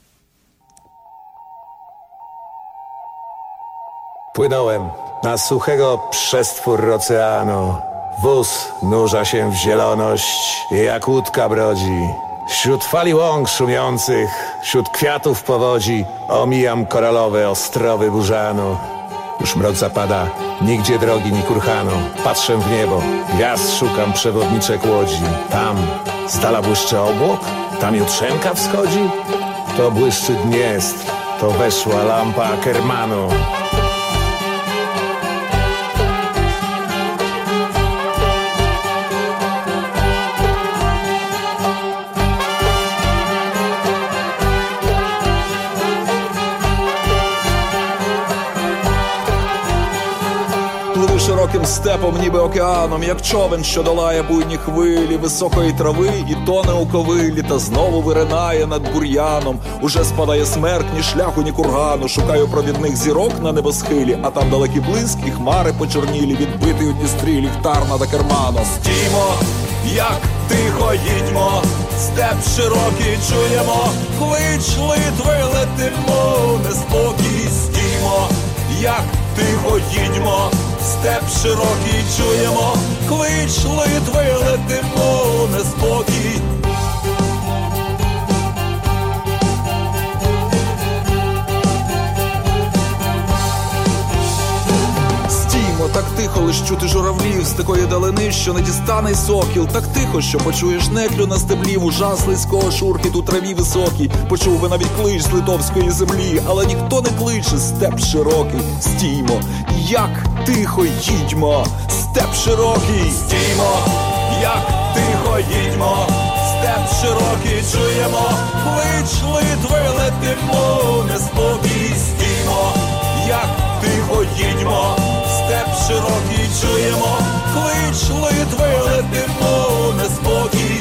Płynąłem na suchego przestwór oceanu. Wóz nurza się w zieloność, jak łódka brodzi. Wśród fali łąk szumiących, wśród kwiatów powodzi, omijam koralowe ostrowy burzanu. Już mrok zapada, nigdzie drogi ni kurhanu. Patrzę w niebo, gwiazd szukam przewodniczek łodzi. Tam z dala błyszczy obłok, tam jutrzenka wschodzi. To błyszczy Dniestr, to weszła lampa Ackermanu. Широким степом, ніби океаном, як човен, що долає буйні хвилі високої трави і тоне у ковилі, та знову виринає над бур'яном. Уже спадає смерть, ні шляху, ні кургану. Шукаю провідних зірок на небосхилі, а там далекий блиск і хмари почорнілі, відбитий у Дністрі ліхтар над Акерманом. Стіймо, як тихо їдьмо, степ широкий чуємо, клич Литви летимо, неспокій. Стіймо, як тихо їдьмо, степ широкий чуємо, клич Литви летимо, неспокій. Стіймо, так тихо, лиш чути журавлів з такої далини, що не дістане й сокіл. Так тихо, що почуєш неклю на стеблі, ужас лиського шурхіт у траві високій. Почув би навіть клич з литовської землі, але ніхто не кличе, степ широкий. Стіймо, як тихо їдьмо, степ широкий. Стіймо, як тихо їдьмо, степ широкий чуємо, клич Литви летимо, неспокій. Стіймо, як тихо їдьмо, степ широкий чуємо, клич Литви летимо, неспокій.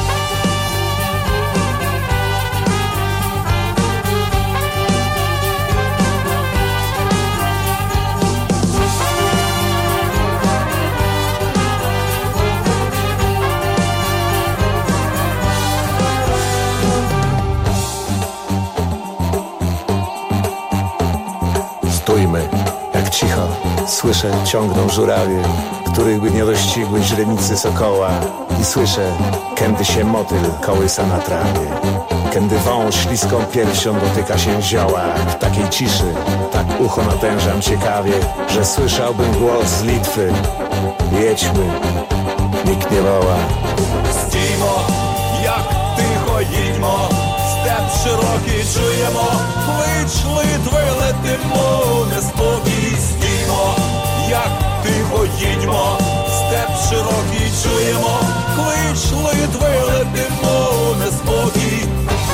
Stójmy, jak cicho, słyszę, ciągną żurawie, których by nie dościgły źrenicy sokoła. I słyszę, kędy się motyl kołysa na trawie, kędy wąż śliską piersią dotyka się zioła. W takiej ciszy, tak ucho natężam ciekawie, że słyszałbym głos z Litwy. Jedźmy, nikt nie woła. Стіймо, як тихо їдьмо, степ широкий чуємо, клич Литви летимо, неспокій. Стіймо, як тихо їдьмо, степ широкий чуємо, клич Литви летимо, неспокій.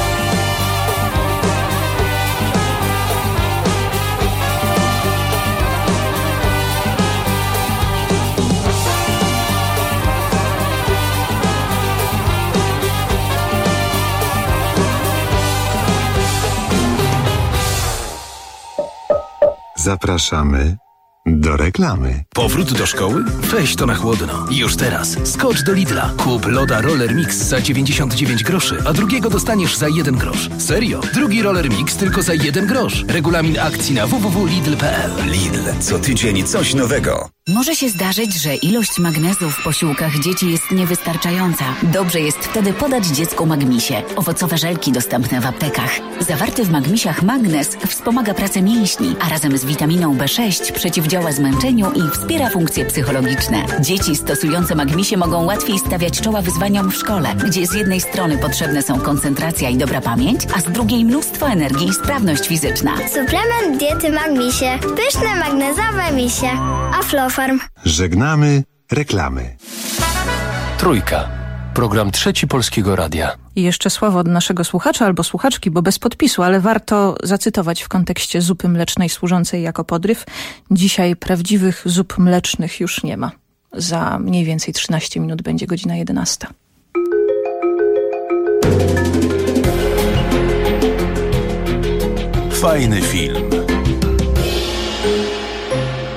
Zapraszamy do reklamy. Powrót do szkoły? Weź to na chłodno. Już teraz. Skocz do Lidla. Kup loda Roller Mix za 99 groszy, a drugiego dostaniesz za 1 grosz. Serio? Drugi Roller Mix tylko za 1 grosz. Regulamin akcji na www.lidl.pl. Lidl. Co tydzień coś nowego. Może się zdarzyć, że ilość magnezu w posiłkach dzieci jest niewystarczająca. Dobrze jest wtedy podać dziecku Magmisie. Owocowe żelki dostępne w aptekach. Zawarty w Magmisiach magnez wspomaga pracę mięśni, a razem z witaminą B6 przeciwdziała zmęczeniu i wspiera funkcje psychologiczne. Dzieci stosujące Magmisie mogą łatwiej stawiać czoła wyzwaniom w szkole, gdzie z jednej strony potrzebne są koncentracja i dobra pamięć, a z drugiej mnóstwo energii i sprawność fizyczna. Suplement diety Magmisie. Pyszne magnezowe misie. Aflofarm. Żegnamy reklamy. Trójka. Program Trzeci Polskiego Radia. I jeszcze słowo od naszego słuchacza albo słuchaczki, bo bez podpisu, ale warto zacytować w kontekście zupy mlecznej służącej jako podryw. Dzisiaj prawdziwych zup mlecznych już nie ma. Za mniej więcej 13 minut będzie godzina 11. Fajny film.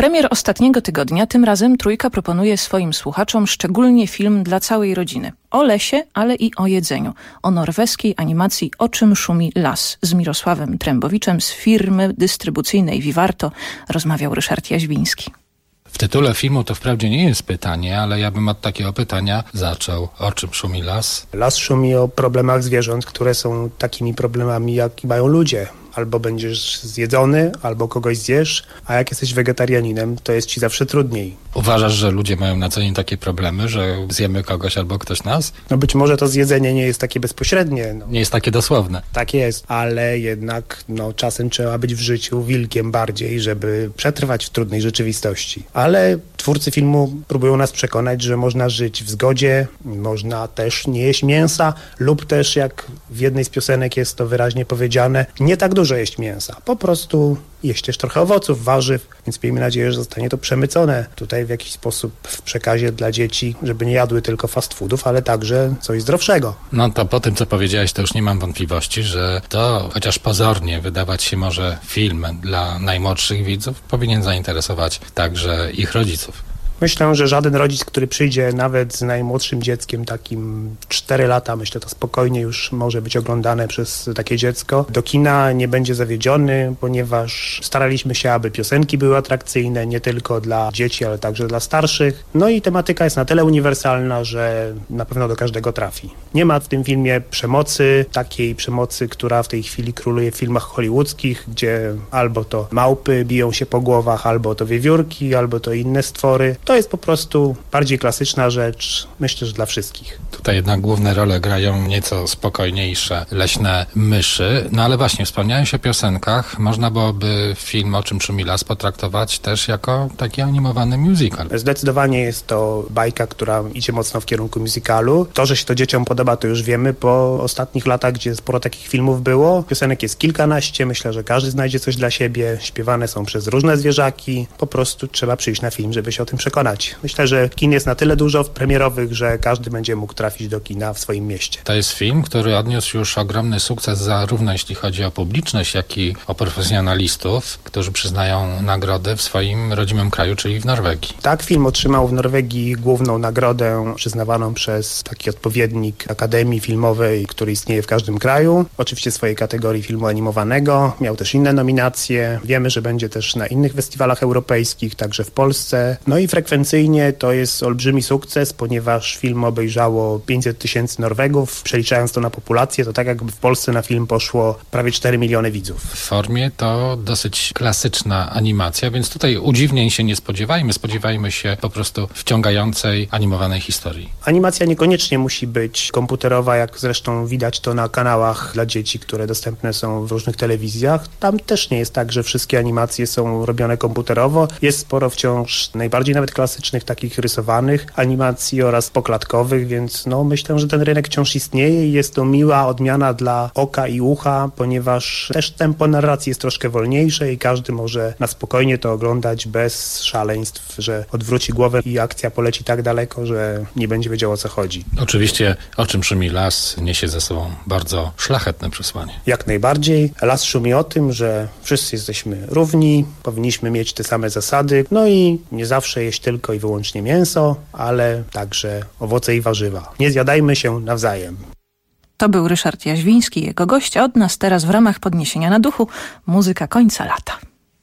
premier ostatniego tygodnia tym razem Trójka proponuje swoim słuchaczom szczególnie film dla całej rodziny. O lesie, ale i o jedzeniu. O norweskiej animacji O czym szumi las. Z Mirosławem Trębowiczem z firmy dystrybucyjnej Vivarto rozmawiał Ryszard Jaźwiński. W tytule filmu to wprawdzie nie jest pytanie, ale ja bym od takiego pytania zaczął. O czym szumi las? Las szumi o problemach zwierząt, które są takimi problemami, jak mają ludzie. Albo będziesz zjedzony, albo kogoś zjesz, a jak jesteś wegetarianinem, to jest ci zawsze trudniej. Uważasz, że ludzie mają na co dzień takie problemy, że zjemy kogoś albo ktoś nas? No być może to zjedzenie nie jest takie bezpośrednie. No. Nie jest takie dosłowne. Tak jest, ale jednak czasem trzeba być w życiu wilkiem bardziej, żeby przetrwać w trudnej rzeczywistości. Ale twórcy filmu próbują nas przekonać, że można żyć w zgodzie, można też nie jeść mięsa lub też, jak w jednej z piosenek jest to wyraźnie powiedziane, nie tak dużo jeść mięsa. Po prostu jeść też trochę owoców, warzyw, więc miejmy nadzieję, że zostanie to przemycone tutaj w jakiś sposób w przekazie dla dzieci, żeby nie jadły tylko fast foodów, ale także coś zdrowszego. No to po tym, co powiedziałeś, to już nie mam wątpliwości, że to, chociaż pozornie wydawać się może film dla najmłodszych widzów, powinien zainteresować także ich rodziców. Myślę, że żaden rodzic, który przyjdzie nawet z najmłodszym dzieckiem, takim 4 lata, myślę, to spokojnie już może być oglądane przez takie dziecko. Do kina nie będzie zawiedziony, ponieważ staraliśmy się, aby piosenki były atrakcyjne, nie tylko dla dzieci, ale także dla starszych. No i tematyka jest na tyle uniwersalna, że na pewno do każdego trafi. Nie ma w tym filmie przemocy, takiej przemocy, która w tej chwili króluje w filmach hollywoodzkich, gdzie albo to małpy biją się po głowach, albo to wiewiórki, albo to inne stwory. To jest po prostu bardziej klasyczna rzecz, myślę, że dla wszystkich. Tutaj jednak główne role grają nieco spokojniejsze leśne myszy. No ale właśnie, wspomniałeś o piosenkach. Można byłoby film O czym szumi las potraktować też jako taki animowany musical. Zdecydowanie jest to bajka, która idzie mocno w kierunku musicalu. To, że się to dzieciom podoba, to już wiemy po ostatnich latach, gdzie sporo takich filmów było. Piosenek jest kilkanaście. Myślę, że każdy znajdzie coś dla siebie. Śpiewane są przez różne zwierzaki. Po prostu trzeba przyjść na film, żeby się o tym przekonać. Myślę, że kin jest na tyle dużo premierowych, że każdy będzie mógł trafić do kina w swoim mieście. To jest film, który odniósł już ogromny sukces zarówno jeśli chodzi o publiczność, jak i o profesjonalistów, którzy przyznają nagrody w swoim rodzimym kraju, czyli w Norwegii. Tak, film otrzymał w Norwegii główną nagrodę przyznawaną przez taki odpowiednik Akademii Filmowej, który istnieje w każdym kraju. Oczywiście w swojej kategorii filmu animowanego. Miał też inne nominacje. Wiemy, że będzie też na innych festiwalach europejskich, także w Polsce. No i frekwencyjnie to jest olbrzymi sukces, ponieważ film obejrzało 500 000 Norwegów. Przeliczając to na populację, to tak jakby w Polsce na film poszło prawie 4 miliony widzów. W formie to dosyć klasyczna animacja, więc tutaj udziwnień się nie spodziewajmy. Spodziewajmy się po prostu wciągającej, animowanej historii. Animacja niekoniecznie musi być komputerowa, jak zresztą widać to na kanałach dla dzieci, które dostępne są w różnych telewizjach. Tam też nie jest tak, że wszystkie animacje są robione komputerowo. Jest sporo wciąż najbardziej nawet klasycznych, takich rysowanych animacji oraz poklatkowych, więc myślę, że ten rynek wciąż istnieje i jest to miła odmiana dla oka i ucha, ponieważ też tempo narracji jest troszkę wolniejsze i każdy może na spokojnie to oglądać bez szaleństw, że odwróci głowę i akcja poleci tak daleko, że nie będzie wiedział, o co chodzi. Oczywiście O czym szumi las niesie ze sobą bardzo szlachetne przesłanie. Jak najbardziej. Las szumi o tym, że wszyscy jesteśmy równi, powinniśmy mieć te same zasady, i nie zawsze jeść tylko i wyłącznie mięso, ale także owoce i warzywa. Nie zjadajmy się nawzajem. To był Ryszard Jaźwiński, jego gość, a od nas teraz w ramach podniesienia na duchu muzyka końca lata.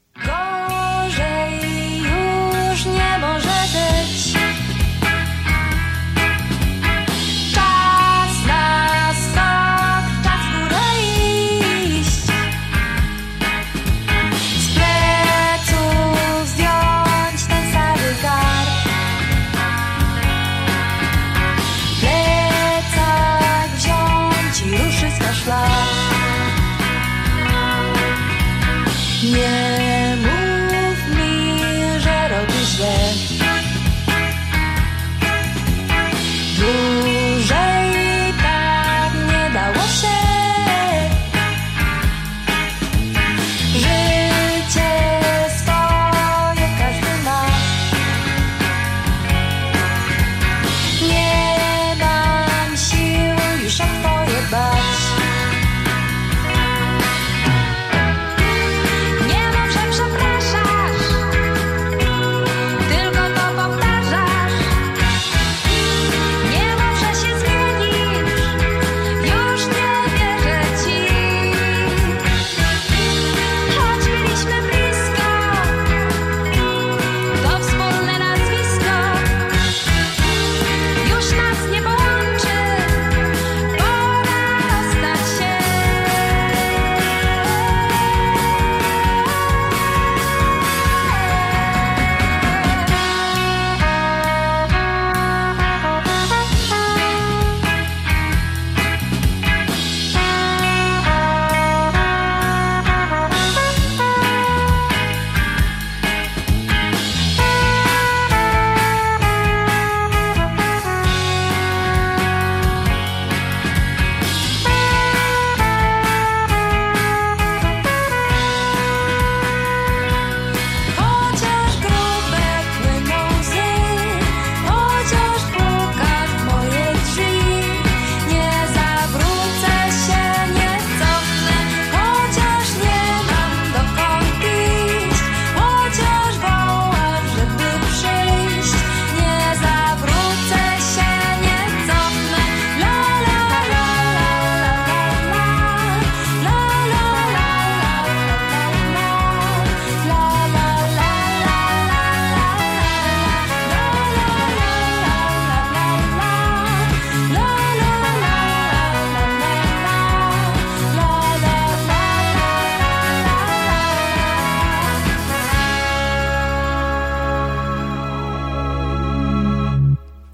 Gorzej już nie może być. Czas na skok, czas w górę iść. Z pleców zdjąć ten stary gar. Plecak wziąć i ruszyć na szlak. Nie mów.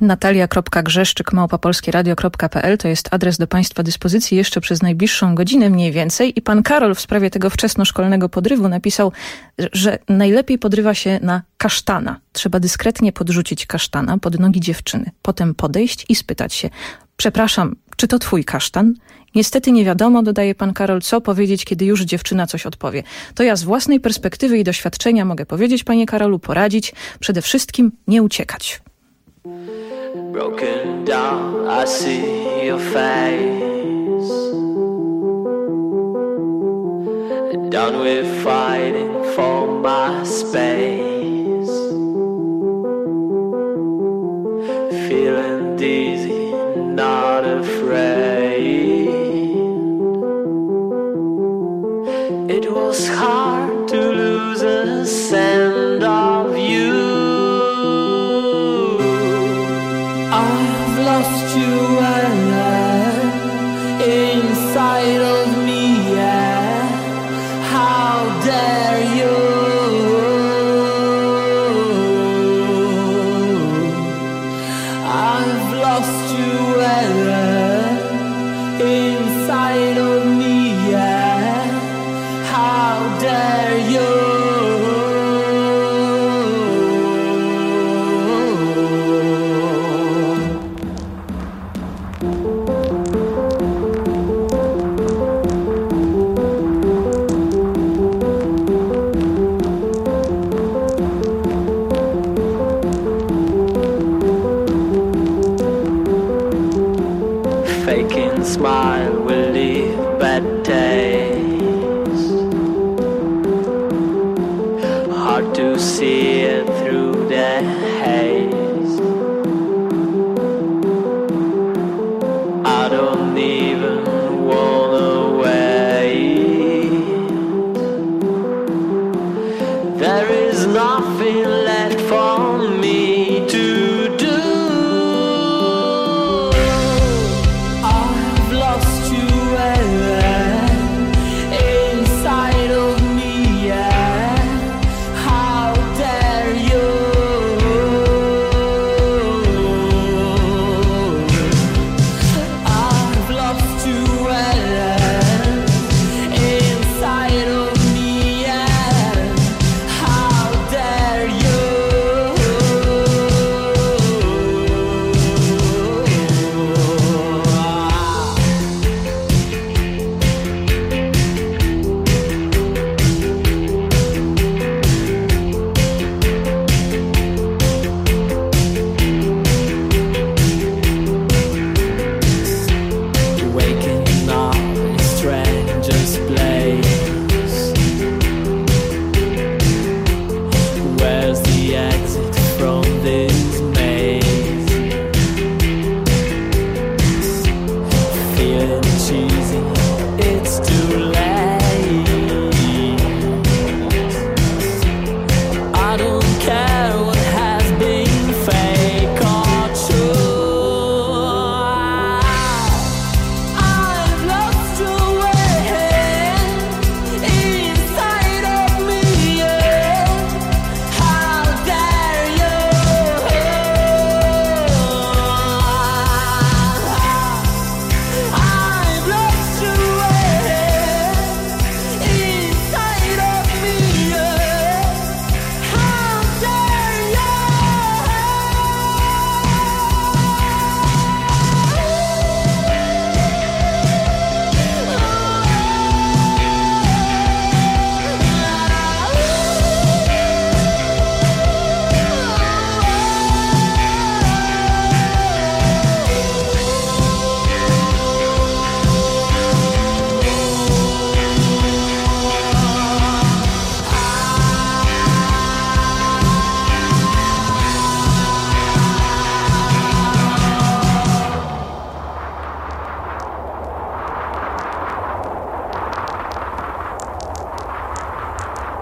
natalia.grzeszczyk@polskieradio.pl to jest adres do Państwa dyspozycji jeszcze przez najbliższą godzinę mniej więcej. I pan Karol w sprawie tego wczesnoszkolnego podrywu napisał, że najlepiej podrywa się na kasztana. Trzeba dyskretnie podrzucić kasztana pod nogi dziewczyny. Potem podejść i spytać się: przepraszam, czy to twój kasztan? Niestety nie wiadomo, dodaje pan Karol, co powiedzieć, kiedy już dziewczyna coś odpowie. To ja z własnej perspektywy i doświadczenia mogę powiedzieć, panie Karolu, poradzić. Przede wszystkim nie uciekać. Broken down, I see your face. Done with fighting for my space. Feeling dizzy, not afraid. It was hard to lose a scent of you. I've lost you inside of me, yeah. How dare you? I've lost you inside of me, yeah. How dare you? Faking smile will leave bad taste. Hard to see it through the haze. I don't even wanna wait. There is nothing left for me to do. Inside of me, yeah. How dare you? I've lost you inside of me, yeah. How dare you? Waking up in a stranger's place. Where's the exit from this maze? Feeling cheesy, it's too late. I don't care what has been fake or true. I've lost your way inside of me, yeah. How dare you? I've lost your way inside of me, yeah. How dare you?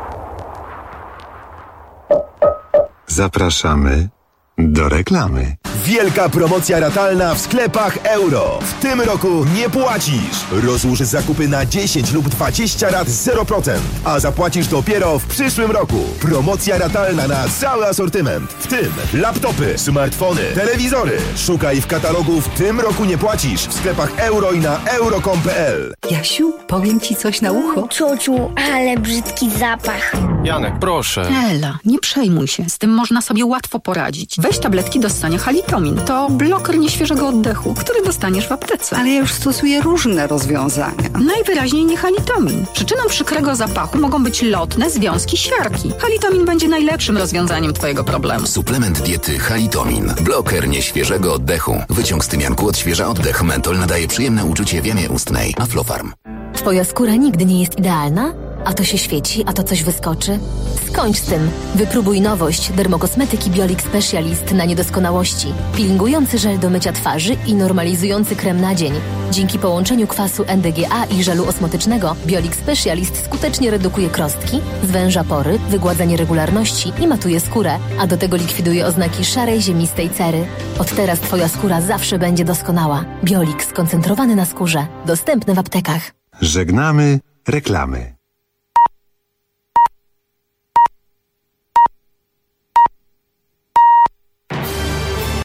Zapraszamy do reklamy. Wielka promocja ratalna w sklepach Euro. W tym roku nie płacisz. Rozłóż zakupy na 10 lub 20 rat 0%, a zapłacisz dopiero w przyszłym roku. Promocja ratalna na cały asortyment, w tym laptopy, smartfony, telewizory. Szukaj w katalogu "W tym roku nie płacisz" w sklepach Euro i na euro.com.pl. Jasiu, powiem ci coś na ucho. Ciociu, ale brzydki zapach. Janek, proszę. Ela, nie przejmuj się, z tym można sobie łatwo poradzić. Weź tabletki do ssania Halitomin. To bloker nieświeżego oddechu, który dostaniesz w aptece. Ale ja już stosuję różne rozwiązania. Najwyraźniej nie Halitomin. Przyczyną przykrego zapachu mogą być lotne związki siarki. Halitomin będzie najlepszym rozwiązaniem twojego problemu. Suplement diety Halitomin. Bloker nieświeżego oddechu. Wyciąg z tymianku odświeża oddech. Mentol nadaje przyjemne uczucie w jamie ustnej. Aflofarm. Twoja skóra nigdy nie jest idealna? A to się świeci, a to coś wyskoczy? Skończ z tym. Wypróbuj nowość dermokosmetyki Biolix Specialist na niedoskonałości. Peelingujący żel do mycia twarzy i normalizujący krem na dzień. Dzięki połączeniu kwasu NDGA i żelu osmotycznego Biolix Specialist skutecznie redukuje krostki, zwęża pory, wygładza nieregularności i matuje skórę, a do tego likwiduje oznaki szarej, ziemistej cery. Od teraz twoja skóra zawsze będzie doskonała. Biolix skoncentrowany na skórze. Dostępny w aptekach. Żegnamy reklamy.